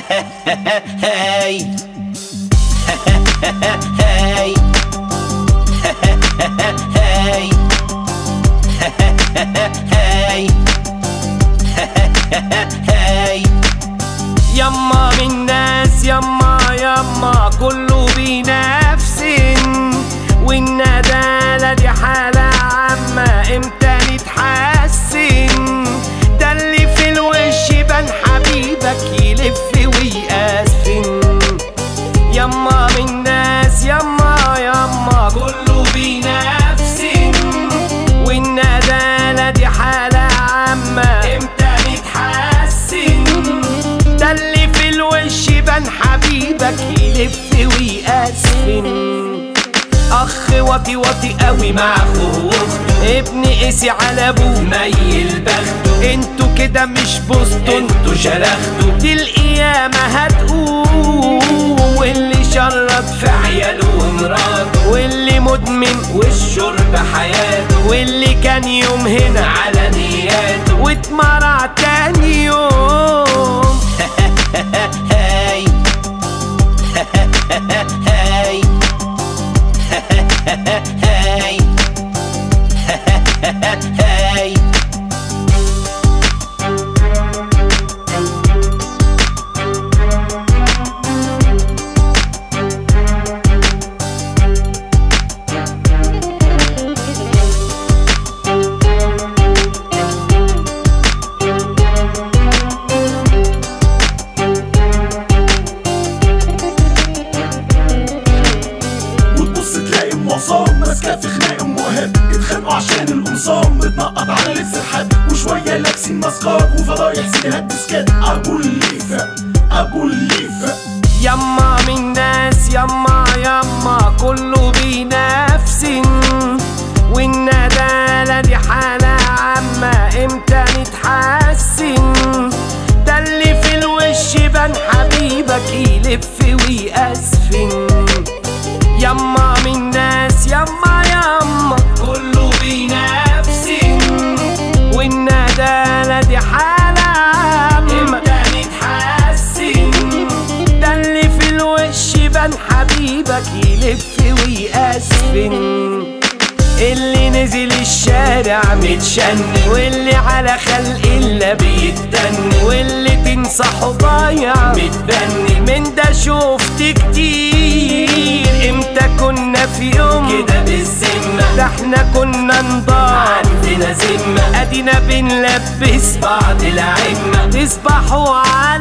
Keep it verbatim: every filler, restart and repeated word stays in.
هاي هاي هاي هاي هاي يما من ناس يما يما كله بينافس، والندالة دي حالة عامة امتى نتحسن؟ ده اللي في الوش بان حبيبك يلف ويقسفن. يما من ناس يما يما كله بينافس، والندالة دي حالة عامة امتى نتحسن؟ ده اللي في الوش بان حبيبك يلف ويقسفن. اخ واطي واطي قوي مع اخوه، ابن قسي على ابوه ميل بخته، انتوا كده مش بوسطوا انتوا شرختوا، دي القيامة هتقوم. واللي شرط في عياله ومراته، واللي مدمن والشرب حياته، واللي كان يوم هنا على نياته واتمرع تاني يوم. هاي هاي هاي هاي ماسكة في خناق ام وهاب، اتخانقوا عشان القمصان متنقط على لبس الحد، وشوية لابسين ماسكات وفضايح سيديهات ديسكات. ابو الليفة ابو الليفة يما من ناس يما يما كله بينافس، والندالة دي حالة عامة امتى نتحسن؟ ده اللي في الوش بان حبيبك يلف ويقسفن. يما من ناس يما يما كله بينافس، والندالة دي حالة عامة امتى نتحسن؟ ده اللي في الوش بان حبيبك يلف ويقسفن. اللي نزل الشارع متشن، واللي على خلق الله بيتدن، واللي تنصحه ضايع متبني. من ده شفت كتير، امتى كنا في يوم كده بالذمة؟ ده احنا كنا نضاع عندنا ذمة، ادينا بنلبس بعض العمة. تصبحوا على